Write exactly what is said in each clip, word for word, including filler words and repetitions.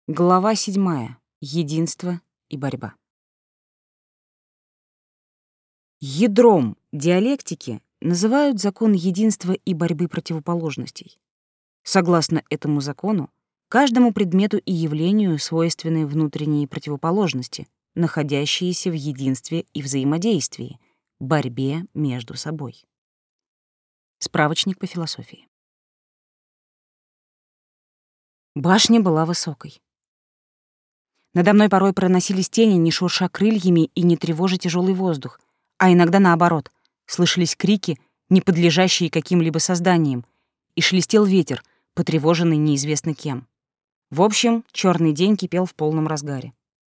Глава седьмая. Единство и борьба. Ядром диалектики называют закон единства и борьбы противоположностей. Согласно этому закону, каждому предмету и явлению свойственны внутренние противоположности, находящиеся в единстве и взаимодействии, борьбе между собой. Справочник по философии. Башня была высокой. Надо мной порой проносились тени, не шурша крыльями и не тревожа тяжелый воздух, а иногда наоборот, слышались крики, не подлежащие каким-либо созданиям, и шелестел ветер, потревоженный неизвестно кем. В общем, черный день кипел в полном разгаре.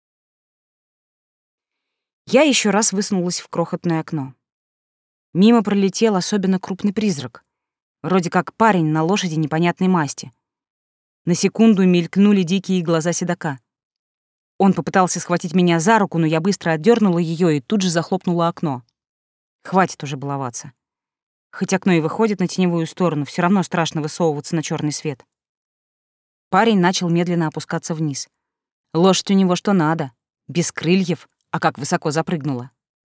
Я еще раз высунулась в крохотное окно. Мимо пролетел особенно крупный призрак, вроде как парень на лошади непонятной масти. На секунду мелькнули дикие глаза седока. Он попытался схватить меня за руку, но я быстро отдернула ее и тут же захлопнула окно. Хватит уже баловаться. Хоть окно и выходит на теневую сторону, все равно страшно высовываться на черный свет. Парень начал медленно опускаться вниз. Лошадь у него что надо, без крыльев, а как высоко запрыгнула.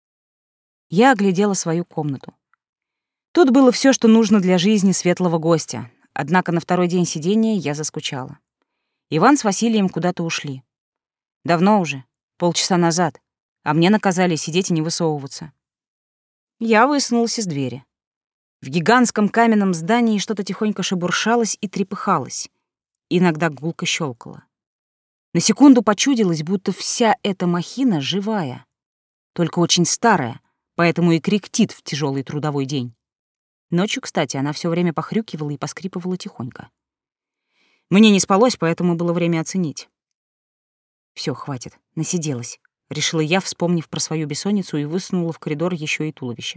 Я оглядела свою комнату. Тут было все, что нужно для жизни светлого гостя, однако на второй день сидения я заскучала. Иван с Василием куда-то ушли. Давно уже, полчаса назад, а мне наказали сидеть и не высовываться. Я высунулась из двери. В гигантском каменном здании что-то тихонько шебуршалось и трепыхалось. Иногда гулко щелкало. На секунду почудилось, будто вся эта махина живая, только очень старая, поэтому и кряхтит в тяжелый трудовой день. Ночью, кстати, она все время похрюкивала и поскрипывала тихонько. Мне не спалось, поэтому было время оценить. Все, хватит, насиделась, решила я, вспомнив про свою бессонницу, и высунула в коридор еще и туловище.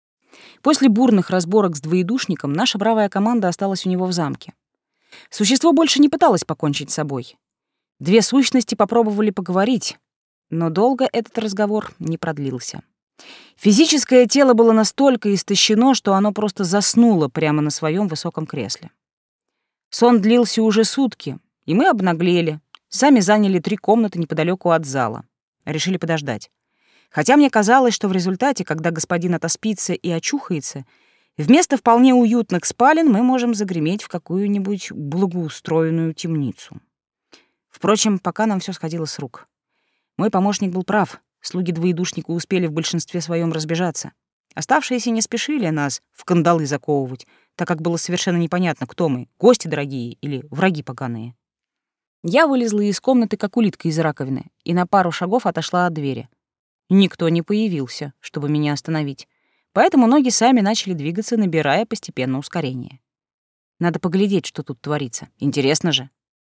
После бурных разборок с двоедушником наша бравая команда осталась у него в замке. Существо больше не пыталось покончить с собой. Две сущности попробовали поговорить, но долго этот разговор не продлился. Физическое тело было настолько истощено, что оно просто заснуло прямо на своем высоком кресле. Сон длился уже сутки, и мы обнаглели. Сами заняли три комнаты неподалеку от зала. Решили подождать. Хотя мне казалось, что в результате, когда господин отоспится и очухается, вместо вполне уютных спален мы можем загреметь в какую-нибудь благоустроенную темницу. Впрочем, пока нам все сходило с рук. Мой помощник был прав. Слуги двоедушника успели в большинстве своем разбежаться. Оставшиеся не спешили нас в кандалы заковывать, так как было совершенно непонятно, кто мы — гости дорогие или враги поганые. Я вылезла из комнаты, как улитка из раковины, и на пару шагов отошла от двери. Никто не появился, чтобы меня остановить, поэтому ноги сами начали двигаться, набирая постепенно ускорение. Надо поглядеть, что тут творится. Интересно же.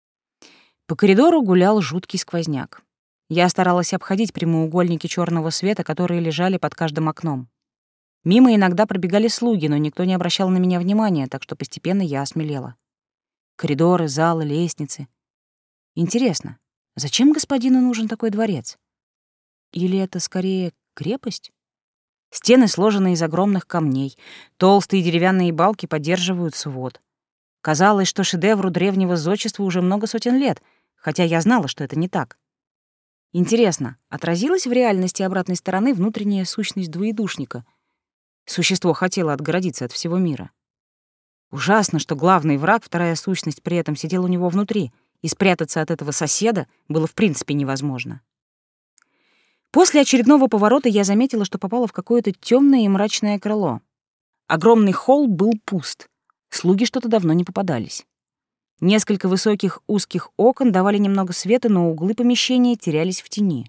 По коридору гулял жуткий сквозняк. Я старалась обходить прямоугольники черного света, которые лежали под каждым окном. Мимо иногда пробегали слуги, но никто не обращал на меня внимания, так что постепенно я осмелела. Коридоры, залы, лестницы. Интересно, зачем господину нужен такой дворец? Или это скорее крепость? Стены сложены из огромных камней, толстые деревянные балки поддерживают свод. Казалось, что шедевру древнего зодчества уже много сотен лет, хотя я знала, что это не так. Интересно, отразилась в реальности обратной стороны внутренняя сущность двоедушника? Существо хотело отгородиться от всего мира. Ужасно, что главный враг, вторая сущность, при этом сидел у него внутри, и спрятаться от этого соседа было в принципе невозможно. После очередного поворота я заметила, что попала в какое-то темное и мрачное крыло. Огромный холл был пуст. Слуги что-то давно не попадались. Несколько высоких узких окон давали немного света, но углы помещения терялись в тени.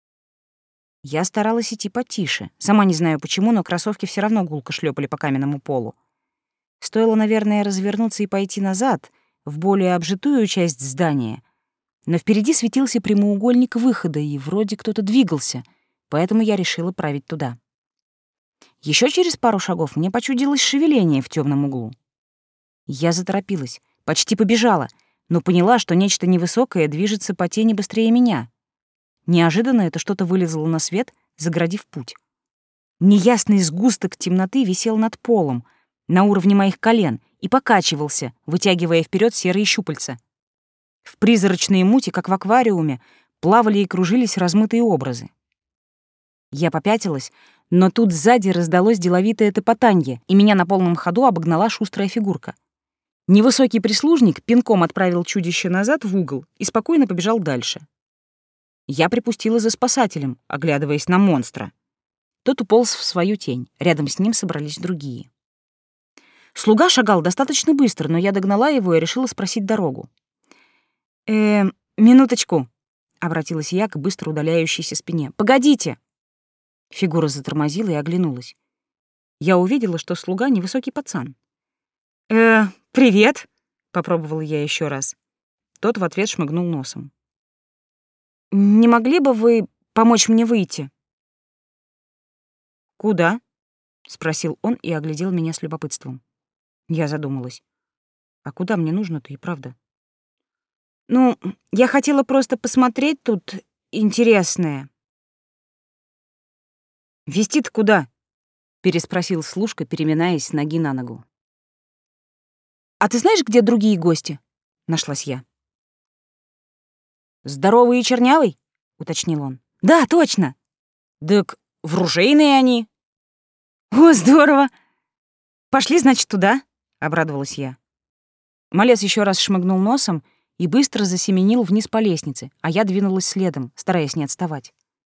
Я старалась идти потише. Сама не знаю почему, но кроссовки все равно гулко шлепали по каменному полу. Стоило, наверное, развернуться и пойти назад, в более обжитую часть здания, но впереди светился прямоугольник выхода, и вроде кто-то двигался, поэтому я решила править туда. Еще через пару шагов мне почудилось шевеление в темном углу. Я заторопилась, почти побежала, но поняла, что нечто невысокое движется по тени быстрее меня. Неожиданно это что-то вылезло на свет, загородив путь. Неясный сгусток темноты висел над полом, на уровне моих колен, и покачивался, вытягивая вперед серые щупальца. В призрачной мути, как в аквариуме, плавали и кружились размытые образы. Я попятилась, но тут сзади раздалось деловитое топотанье, и меня на полном ходу обогнала шустрая фигурка. Невысокий прислужник пинком отправил чудище назад в угол и спокойно побежал дальше. Я припустила за спасателем, оглядываясь на монстра. Тот уполз в свою тень, рядом с ним собрались другие. Слуга шагал достаточно быстро, но я догнала его и решила спросить дорогу. «Э, минуточку», — обратилась я к быстро удаляющейся спине. «Погодите!» Фигура затормозила и оглянулась. Я увидела, что слуга — невысокий пацан. «Э, привет!» — попробовала я еще раз. Тот в ответ шмыгнул носом. «Не могли бы вы помочь мне выйти?» «Куда?» — спросил он и оглядел меня с любопытством. Я задумалась. «А куда мне нужно-то и правда?» «Ну, я хотела просто посмотреть тут интересное». «Вести-то куда?» — переспросил служка, переминаясь с ноги на ногу. «А ты знаешь, где другие гости?» — нашлась я. «Здоровый и чернявый?» — уточнил он. «Да, точно!» «Так в ружейные они». «О, здорово! Пошли, значит, туда?» — обрадовалась я. Малец еще раз шмыгнул носом и быстро засеменил вниз по лестнице, а я двинулась следом, стараясь не отставать.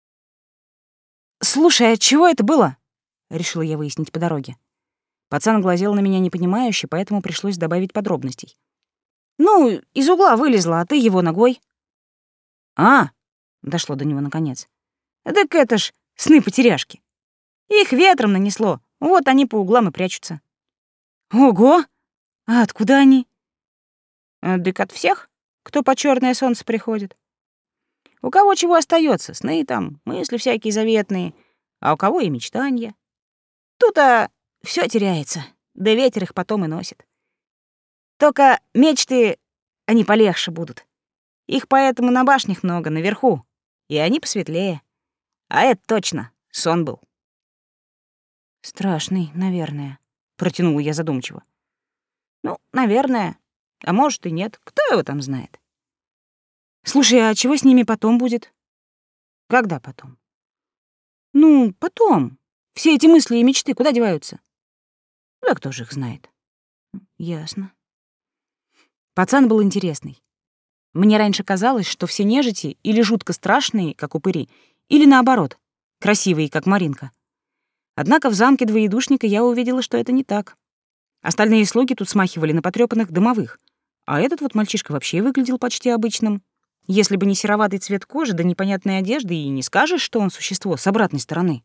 «Слушай, а чего это было?» — решила я выяснить по дороге. Пацан глазел на меня непонимающе, поэтому пришлось добавить подробностей. «Ну, из угла вылезла, а ты его ногой». «А!» — дошло до него наконец. «Так это ж сны-потеряшки. Их ветром нанесло, вот они по углам и прячутся». «Ого! А откуда они?» «Дык от всех, кто по черное солнце приходит. У кого чего остается, сны там, мысли всякие заветные, а у кого и мечтания. Тут-то все теряется, да ветер их потом и носит. Только мечты, они полегче будут. Их поэтому на башнях много, наверху, и они посветлее. А это точно сон был». «Страшный, наверное», — протянула я задумчиво. «Ну, наверное. А может и нет. Кто его там знает?» «Слушай, а чего с ними потом будет?» «Когда потом?» «Ну, потом. Все эти мысли и мечты куда деваются?» «Да кто же их знает?» «Ясно». Пацан был интересный. Мне раньше казалось, что все нежити или жутко страшные, как упыри, или наоборот, красивые, как Маринка. Однако в замке двоедушника я увидела, что это не так. Остальные слуги тут смахивали на потрёпанных домовых, а этот вот мальчишка вообще выглядел почти обычным. Если бы не сероватый цвет кожи да непонятной одежды, и не скажешь, что он существо с обратной стороны.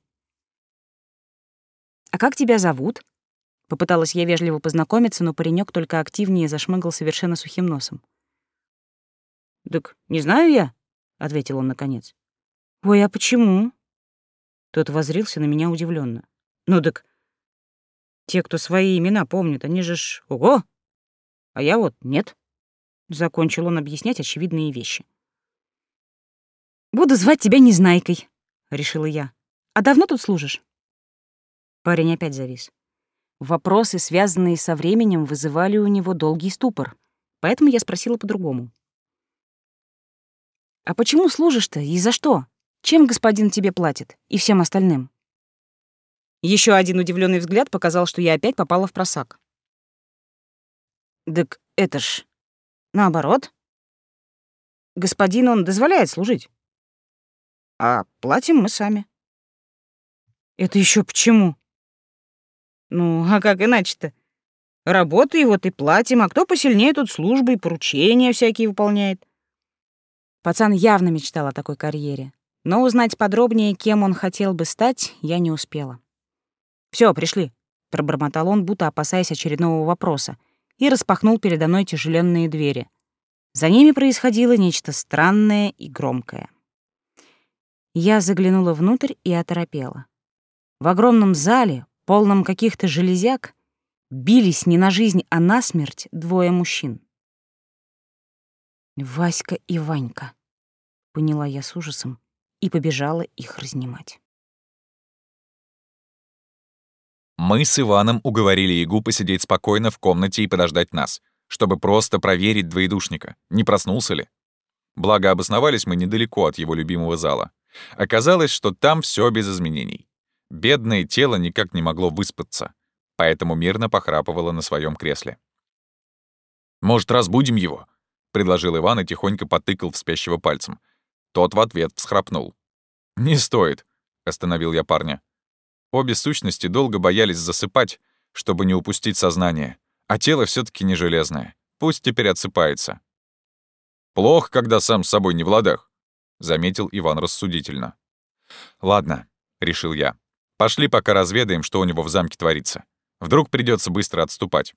«А как тебя зовут?» Попыталась я вежливо познакомиться, но паренек только активнее зашмыгал совершенно сухим носом. «Так не знаю я», — ответил он наконец. «Ой, а почему?» Тот воззрился на меня удивленно. «Ну так те, кто свои имена помнят, они же ж ого! А я вот нет». Закончил он объяснять очевидные вещи. «Буду звать тебя Незнайкой», — решила я. «А давно тут служишь?» Парень опять завис. Вопросы, связанные со временем, вызывали у него долгий ступор, поэтому я спросила по-другому. «А почему служишь-то и за что? Чем господин тебе платит и всем остальным?» Еще один удивленный взгляд показал, что я опять попала в просак. «Так это ж наоборот. Господин, он дозволяет служить. А платим мы сами». «Это еще почему?» «Ну, а как иначе-то? Работай, вот и платим, а кто посильнее, тут службы и поручения всякие выполняет». Пацан явно мечтал о такой карьере, но узнать подробнее, кем он хотел бы стать, я не успела. «Всё, пришли», — пробормотал он, будто опасаясь очередного вопроса, и распахнул передо мной тяжеленные двери. За ними происходило нечто странное и громкое. Я заглянула внутрь и оторопела. В огромном зале, полном каких-то железяк, бились не на жизнь, а на смерть двое мужчин. «Васька и Ванька», — поняла я с ужасом и побежала их разнимать. Мы с Иваном уговорили Ягу посидеть спокойно в комнате и подождать нас, чтобы просто проверить двоедушника, не проснулся ли. Благо, обосновались мы недалеко от его любимого зала. Оказалось, что там все без изменений. Бедное тело никак не могло выспаться, поэтому мирно похрапывало на своем кресле. «Может, разбудим его?» — предложил Иван и тихонько потыкал в спящего пальцем. Тот в ответ всхрапнул. «Не стоит», — остановил я парня. Обе сущности долго боялись засыпать, чтобы не упустить сознание, а тело все таки не железное. Пусть теперь отсыпается. «Плохо, когда сам с собой не в ладах», — заметил Иван рассудительно. «Ладно», — решил я. «Пошли пока разведаем, что у него в замке творится. Вдруг придется быстро отступать».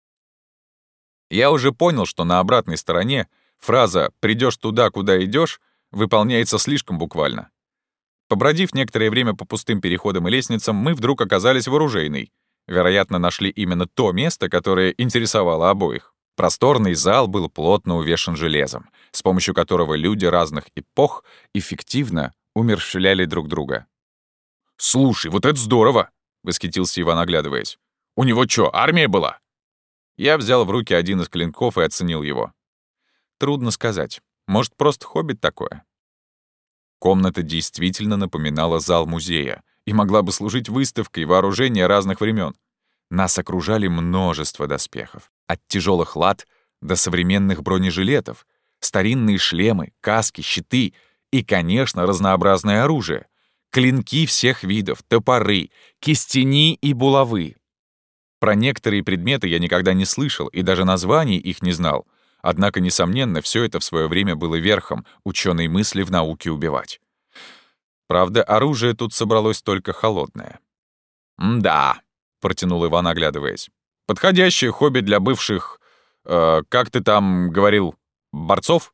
Я уже понял, что на обратной стороне фраза «придешь туда, куда идешь» выполняется слишком буквально. Побродив некоторое время по пустым переходам и лестницам, мы вдруг оказались в оружейной. Вероятно, нашли именно то место, которое интересовало обоих. Просторный зал был плотно увешан железом, с помощью которого люди разных эпох эффективно умерщвляли друг друга. «Слушай, вот это здорово!» — восхитился Иван, оглядываясь. «У него чё, армия была?» Я взял в руки один из клинков и оценил его. Трудно сказать. Может, просто хоббит такое? Комната действительно напоминала зал музея и могла бы служить выставкой вооружения разных времен. Нас окружали множество доспехов. От тяжелых лад до современных бронежилетов, старинные шлемы, каски, щиты и, конечно, разнообразное оружие. Клинки всех видов, топоры, кистени и булавы. Про некоторые предметы я никогда не слышал и даже названий их не знал. Однако, несомненно, все это в свое время было верхом ученой мысли в науке убивать. Правда, оружие тут собралось только холодное. «М-да», — протянул Иван, оглядываясь. «Подходящее хобби для бывших... Э, как ты там говорил? Борцов?»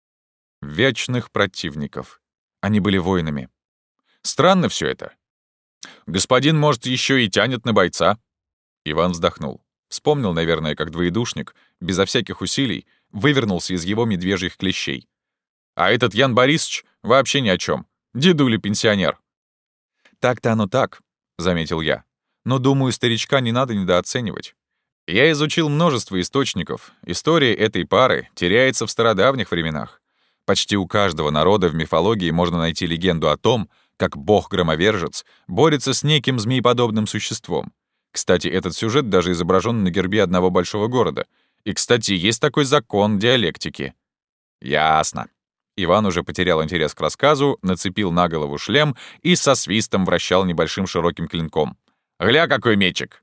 Вечных противников. Они были воинами. Странно все это. Господин, может, еще и тянет на бойца. Иван вздохнул. Вспомнил, наверное, как двоедушник, безо всяких усилий, вывернулся из его медвежьих клещей. А этот Ян Борисович вообще ни о чем. Дедуля-пенсионер. «Так-то оно так», — заметил я. «Но, думаю, старичка не надо недооценивать. Я изучил множество источников. История этой пары теряется в стародавних временах. Почти у каждого народа в мифологии можно найти легенду о том, как бог-громовержец борется с неким змееподобным существом. Кстати, этот сюжет даже изображен на гербе одного большого города. И, кстати, есть такой закон диалектики». «Ясно». Иван уже потерял интерес к рассказу, нацепил на голову шлем и со свистом вращал небольшим широким клинком. «Гля, какой мечик!»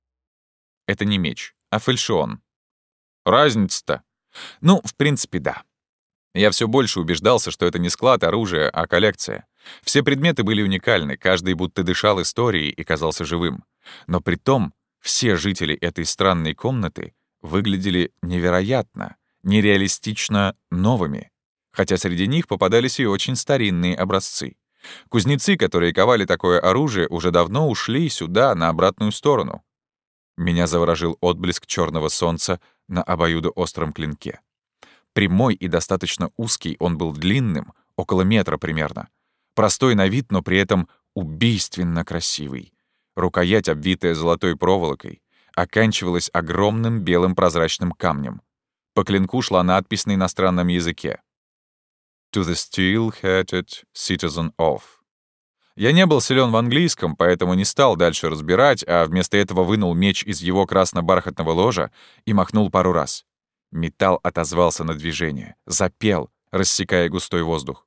Это не меч, а фальшион. «Разница-то?» Ну, в принципе, да. Я все больше убеждался, что это не склад оружия, а коллекция. Все предметы были уникальны, каждый будто дышал историей и казался живым. Но при том все жители этой странной комнаты выглядели невероятно, нереалистично новыми. Хотя среди них попадались и очень старинные образцы. Кузнецы, которые ковали такое оружие, уже давно ушли сюда, на обратную сторону. Меня заворожил отблеск черного солнца на обоюдоостром клинке. Прямой и достаточно узкий, он был длинным, около метра примерно. Простой на вид, но при этом убийственно красивый. Рукоять, обвитая золотой проволокой, оканчивалась огромным белым прозрачным камнем. По клинку шла надпись на иностранном языке. «To the steel-headed citizen of». Я не был силен в английском, поэтому не стал дальше разбирать, а вместо этого вынул меч из его красно-бархатного ложа и махнул пару раз. Металл отозвался на движение, запел, рассекая густой воздух.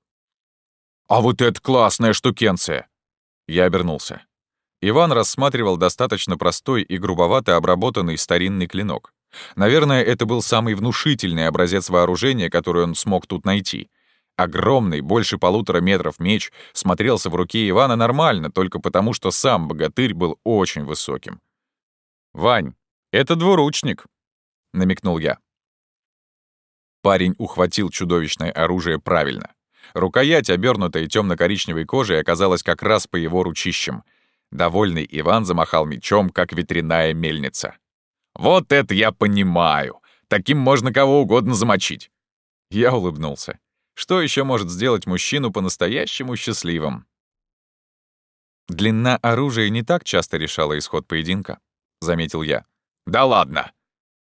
«А вот это классная штукенция!» Я обернулся. Иван рассматривал достаточно простой и грубовато обработанный старинный клинок. Наверное, это был самый внушительный образец вооружения, который он смог тут найти. Огромный, больше полутора метров меч смотрелся в руке Ивана нормально, только потому, что сам богатырь был очень высоким. «Вань, это двуручник», — намекнул я. Парень ухватил чудовищное оружие правильно. Рукоять, обернутая темно-коричневой кожей, оказалась как раз по его ручищам. Довольный Иван замахал мечом, как ветряная мельница. «Вот это я понимаю! Таким можно кого угодно замочить!» Я улыбнулся. Что еще может сделать мужчину по-настоящему счастливым? «Длина оружия не так часто решала исход поединка», — заметил я. «Да ладно!»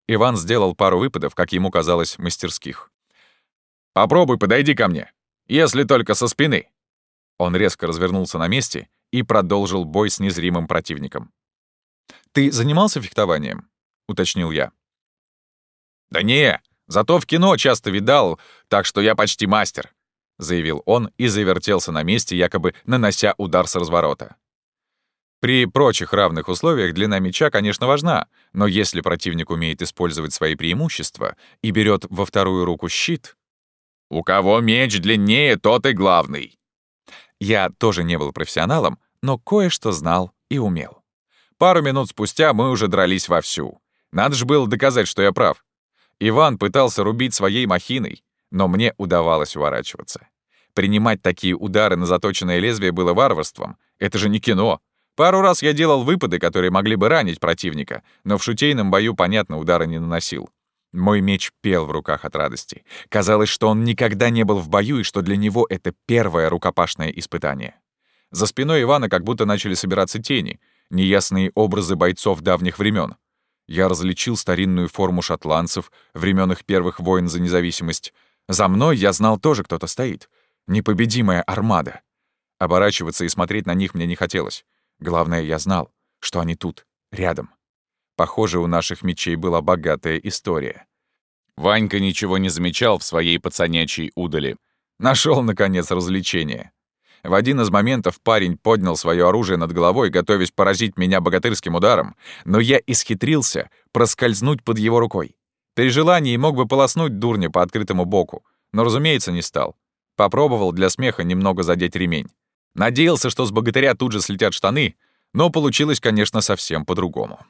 Иван сделал пару выпадов, как ему казалось, мастерских. «Попробуй, подойди ко мне, если только со спины». Он резко развернулся на месте и продолжил бой с незримым противником. «Ты занимался фехтованием?» — уточнил я. «Да не, зато в кино часто видал, так что я почти мастер», — заявил он и завертелся на месте, якобы нанося удар с разворота. При прочих равных условиях длина меча, конечно, важна, но если противник умеет использовать свои преимущества и берет во вторую руку щит... «У кого меч длиннее, тот и главный». Я тоже не был профессионалом, но кое-что знал и умел. Пару минут спустя мы уже дрались вовсю. Надо же было доказать, что я прав. Иван пытался рубить своей махиной, но мне удавалось уворачиваться. Принимать такие удары на заточенное лезвие было варварством. Это же не кино. Пару раз я делал выпады, которые могли бы ранить противника, но в шутейном бою, понятно, удара не наносил. Мой меч пел в руках от радости. Казалось, что он никогда не был в бою и что для него это первое рукопашное испытание. За спиной Ивана как будто начали собираться тени, неясные образы бойцов давних времен. Я различил старинную форму шотландцев, времен их первых войн за независимость. За мной, я знал, тоже кто-то стоит. Непобедимая армада. Оборачиваться и смотреть на них мне не хотелось. Главное, я знал, что они тут, рядом. Похоже, у наших мечей была богатая история. Ванька ничего не замечал в своей пацанячьей удали. Нашел, наконец, развлечение. В один из моментов парень поднял свое оружие над головой, готовясь поразить меня богатырским ударом, но я исхитрился проскользнуть под его рукой. При желании мог бы полоснуть дурня по открытому боку, но, разумеется, не стал. Попробовал для смеха немного задеть ремень. Надеялся, что с богатыря тут же слетят штаны, но получилось, конечно, совсем по-другому.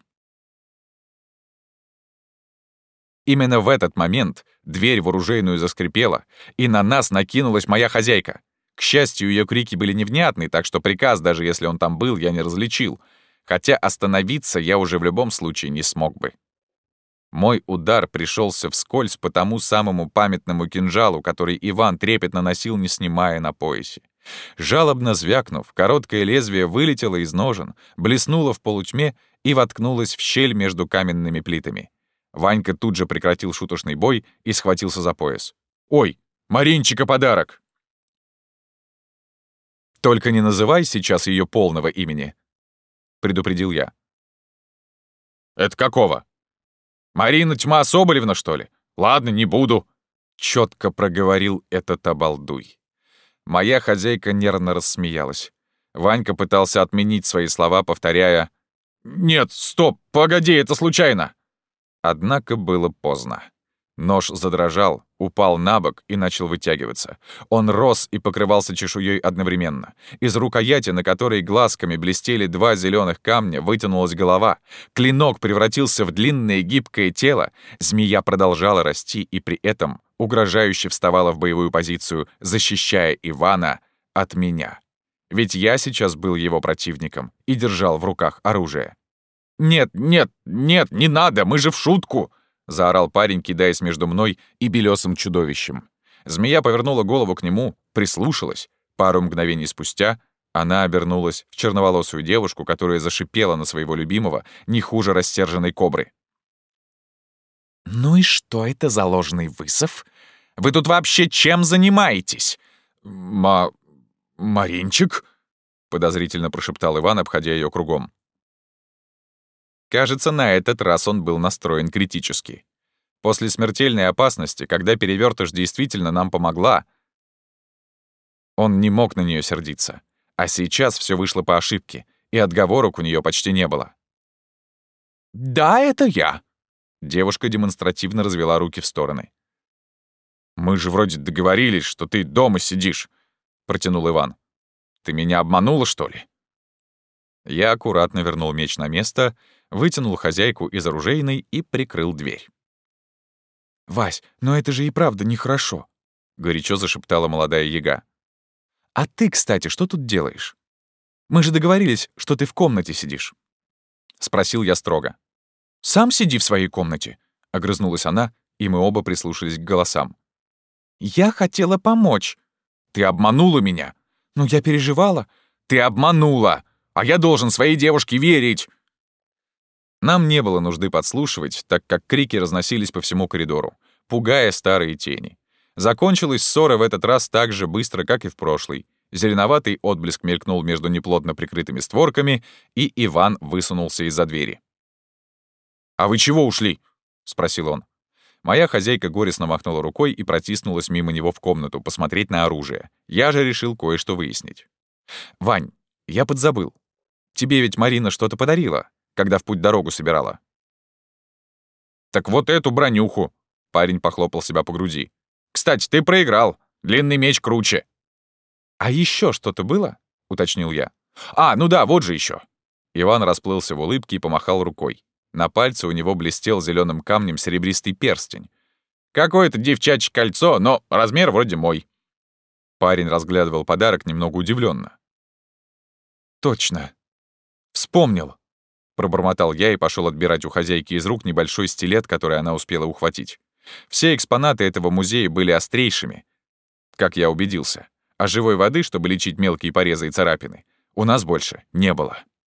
Именно в этот момент дверь в оружейную заскрипела, и на нас накинулась моя хозяйка. К счастью, ее крики были невнятны, так что приказ, даже если он там был, я не различил, хотя остановиться я уже в любом случае не смог бы. Мой удар пришелся вскользь по тому самому памятному кинжалу, который Иван трепетно носил, не снимая на поясе. Жалобно звякнув, короткое лезвие вылетело из ножен, блеснуло в полутьме и воткнулось в щель между каменными плитами. Ванька тут же прекратил шуточный бой и схватился за пояс. «Ой, Маринчика подарок!» «Только не называй сейчас ее полного имени», — предупредил я. «Это какого? Марина Тьма Соболевна, что ли? Ладно, не буду», — четко проговорил этот обалдуй. Моя хозяйка нервно рассмеялась. Ванька пытался отменить свои слова, повторяя: «Нет, стоп, погоди, это случайно!» Однако было поздно. Нож задрожал, упал на бок и начал вытягиваться. Он рос и покрывался чешуей одновременно. Из рукояти, на которой глазками блестели два зеленых камня, вытянулась голова. Клинок превратился в длинное гибкое тело. Змея продолжала расти и при этом угрожающе вставала в боевую позицию, защищая Ивана от меня. Ведь я сейчас был его противником и держал в руках оружие. «Нет, нет, нет, не надо, мы же в шутку!» — заорал парень, кидаясь между мной и белесым чудовищем. Змея повернула голову к нему, прислушалась. Пару мгновений спустя она обернулась в черноволосую девушку, которая зашипела на своего любимого не хуже рассерженной кобры. «Ну и что это за ложный вызов? Вы тут вообще чем занимаетесь?» «Ма... Маринчик?» — подозрительно прошептал Иван, обходя ее кругом. Кажется, на этот раз он был настроен критически. После смертельной опасности, когда перевертыш действительно нам помогла, он не мог на нее сердиться. А сейчас все вышло по ошибке, и отговорок у нее почти не было. «Да, это я!» Девушка демонстративно развела руки в стороны. «Мы же вроде договорились, что ты дома сидишь», — протянул Иван. «Ты меня обманула, что ли?» Я аккуратно вернул меч на место, вытянул хозяйку из оружейной и прикрыл дверь. «Вась, но это же и правда нехорошо», — горячо зашептала молодая яга. «А ты, кстати, что тут делаешь? Мы же договорились, что ты в комнате сидишь», — спросил я строго. «Сам сиди в своей комнате», — огрызнулась она, и мы оба прислушались к голосам. «Я хотела помочь». «Ты обманула меня». «Ну, я переживала». «Ты обманула, а я должен своей девушке верить». Нам не было нужды подслушивать, так как крики разносились по всему коридору, пугая старые тени. Закончилась ссора в этот раз так же быстро, как и в прошлый. Зеленоватый отблеск мелькнул между неплотно прикрытыми створками, и Иван высунулся из-за двери. «А вы чего ушли?» — спросил он. Моя хозяйка горестно махнула рукой и протиснулась мимо него в комнату посмотреть на оружие. Я же решил кое-что выяснить. «Вань, я подзабыл. Тебе ведь Марина что-то подарила, когда в путь дорогу собирала?» «Так вот эту бронюху!» — парень похлопал себя по груди. «Кстати, ты проиграл. Длинный меч круче». «А еще что-то было?» — уточнил я. «А, ну да, вот же еще. Иван расплылся в улыбке и помахал рукой. На пальце у него блестел зеленым камнем серебристый перстень. «Какое-то девчачье кольцо, но размер вроде мой». Парень разглядывал подарок немного удивленно. «Точно. Вспомнил», — пробормотал я и пошел отбирать у хозяйки из рук небольшой стилет, который она успела ухватить. Все экспонаты этого музея были острейшими, как я убедился, а живой воды, чтобы лечить мелкие порезы и царапины, у нас больше не было.